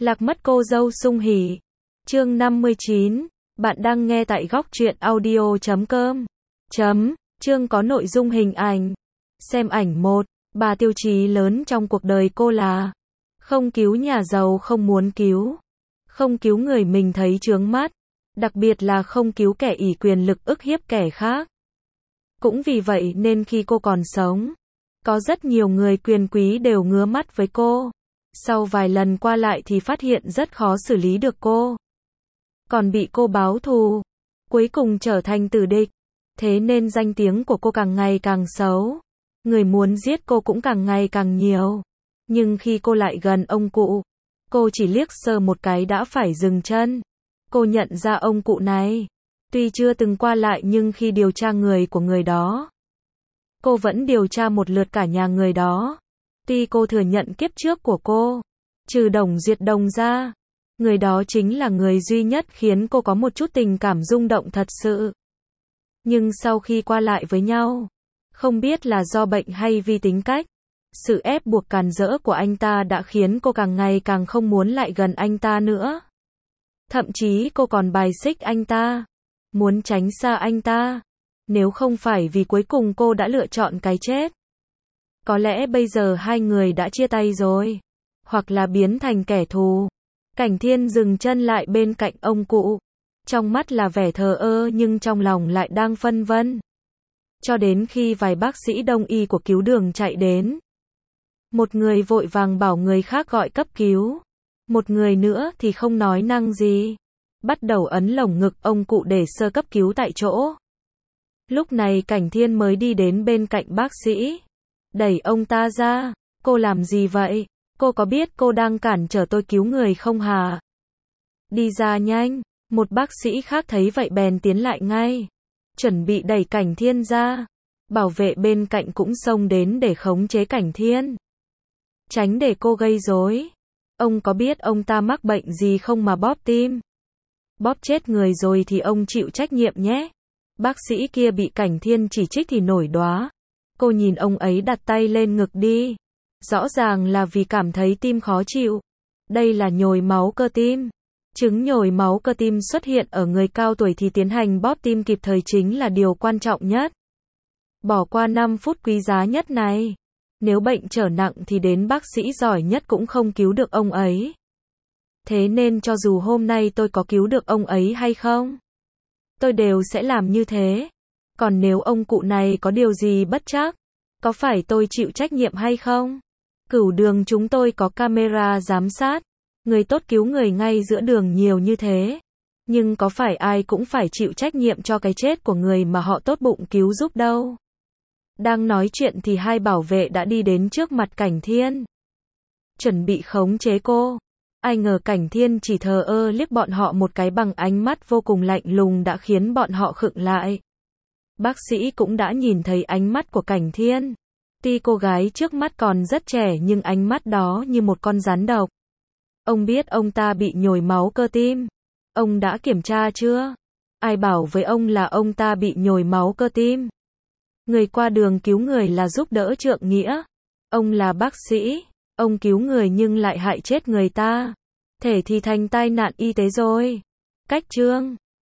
Lạc mất cô dâu sung hỉ. Chương 59. Bạn đang nghe tại góc truyện audio.com. Chương có nội dung hình ảnh. Xem ảnh 1. Ba tiêu chí lớn trong cuộc đời cô là không cứu nhà giàu không muốn cứu, không cứu người mình thấy chướng mắt, đặc biệt là không cứu kẻ ỷ quyền lực ức hiếp kẻ khác. Cũng vì vậy nên khi cô còn sống, có rất nhiều người quyền quý đều ngứa mắt với cô. Sau vài lần qua lại thì phát hiện rất khó xử lý được cô. Còn bị cô báo thù, cuối cùng trở thành tử địch. Thế nên danh tiếng của cô càng ngày càng xấu. Người muốn giết cô cũng càng ngày càng nhiều. Nhưng khi cô lại gần ông cụ, cô chỉ liếc sơ một cái đã phải dừng chân. Cô nhận ra ông cụ này. Tuy chưa từng qua lại nhưng khi điều tra người của người đó, cô vẫn điều tra một lượt cả nhà người đó. Tuy cô thừa nhận kiếp trước của cô, trừ Đồng Duyệt Đồng ra, người đó chính là người duy nhất khiến cô có một chút tình cảm rung động thật sự. Nhưng sau khi qua lại với nhau, không biết là do bệnh hay vì tính cách, sự ép buộc càn rỡ của anh ta đã khiến cô càng ngày càng không muốn lại gần anh ta nữa. Thậm chí cô còn bài xích anh ta, muốn tránh xa anh ta. Nếu không phải vì cuối cùng cô đã lựa chọn cái chết, có lẽ bây giờ hai người đã chia tay rồi, hoặc là biến thành kẻ thù. Cảnh Thiên dừng chân lại bên cạnh ông cụ, trong mắt là vẻ thờ ơ nhưng trong lòng lại đang phân vân. Cho đến khi vài bác sĩ đông y của cứu đường chạy đến. Một người vội vàng bảo người khác gọi cấp cứu, một người nữa thì không nói năng gì, bắt đầu ấn lồng ngực ông cụ để sơ cấp cứu tại chỗ. Lúc này Cảnh Thiên mới đi đến bên cạnh bác sĩ, đẩy ông ta ra. Cô làm gì vậy? Cô có biết cô đang cản trở tôi cứu người không hả? Đi ra nhanh. Một bác sĩ khác thấy vậy bèn tiến lại ngay, chuẩn bị đẩy Cảnh Thiên ra. Bảo vệ bên cạnh cũng xông đến để khống chế Cảnh Thiên, tránh để cô gây rối. Ông có biết ông ta mắc bệnh gì không mà bóp tim? Bóp chết người rồi thì ông chịu trách nhiệm nhé. Bác sĩ kia bị Cảnh Thiên chỉ trích thì nổi đoá. Cô nhìn ông ấy đặt tay lên ngực đi. Rõ ràng là vì cảm thấy tim khó chịu. Đây là nhồi máu cơ tim. Chứng nhồi máu cơ tim xuất hiện ở người cao tuổi thì tiến hành bóp tim kịp thời chính là điều quan trọng nhất. Bỏ qua 5 phút quý giá nhất này, nếu bệnh trở nặng thì đến bác sĩ giỏi nhất cũng không cứu được ông ấy. Thế nên cho dù hôm nay tôi có cứu được ông ấy hay không, tôi đều sẽ làm như thế. Còn nếu ông cụ này có điều gì bất trắc, có phải tôi chịu trách nhiệm hay không? Cửu đường chúng tôi có camera giám sát, người tốt cứu người ngay giữa đường nhiều như thế. Nhưng có phải ai cũng phải chịu trách nhiệm cho cái chết của người mà họ tốt bụng cứu giúp đâu. Đang nói chuyện thì hai bảo vệ đã đi đến trước mặt Cảnh Thiên, chuẩn bị khống chế cô. Ai ngờ Cảnh Thiên chỉ thờ ơ liếc bọn họ một cái bằng ánh mắt vô cùng lạnh lùng đã khiến bọn họ khựng lại. Bác sĩ cũng đã nhìn thấy ánh mắt của Cảnh Thiên. Tuy cô gái trước mắt còn rất trẻ nhưng ánh mắt đó như một con rắn độc. Ông biết ông ta bị nhồi máu cơ tim. Ông đã kiểm tra chưa? Ai bảo với ông là ông ta bị nhồi máu cơ tim? Người qua đường cứu người là giúp đỡ trượng nghĩa. Ông là bác sĩ. Ông cứu người nhưng lại hại chết người ta. Thể thì thành tai nạn y tế rồi. Cách chương.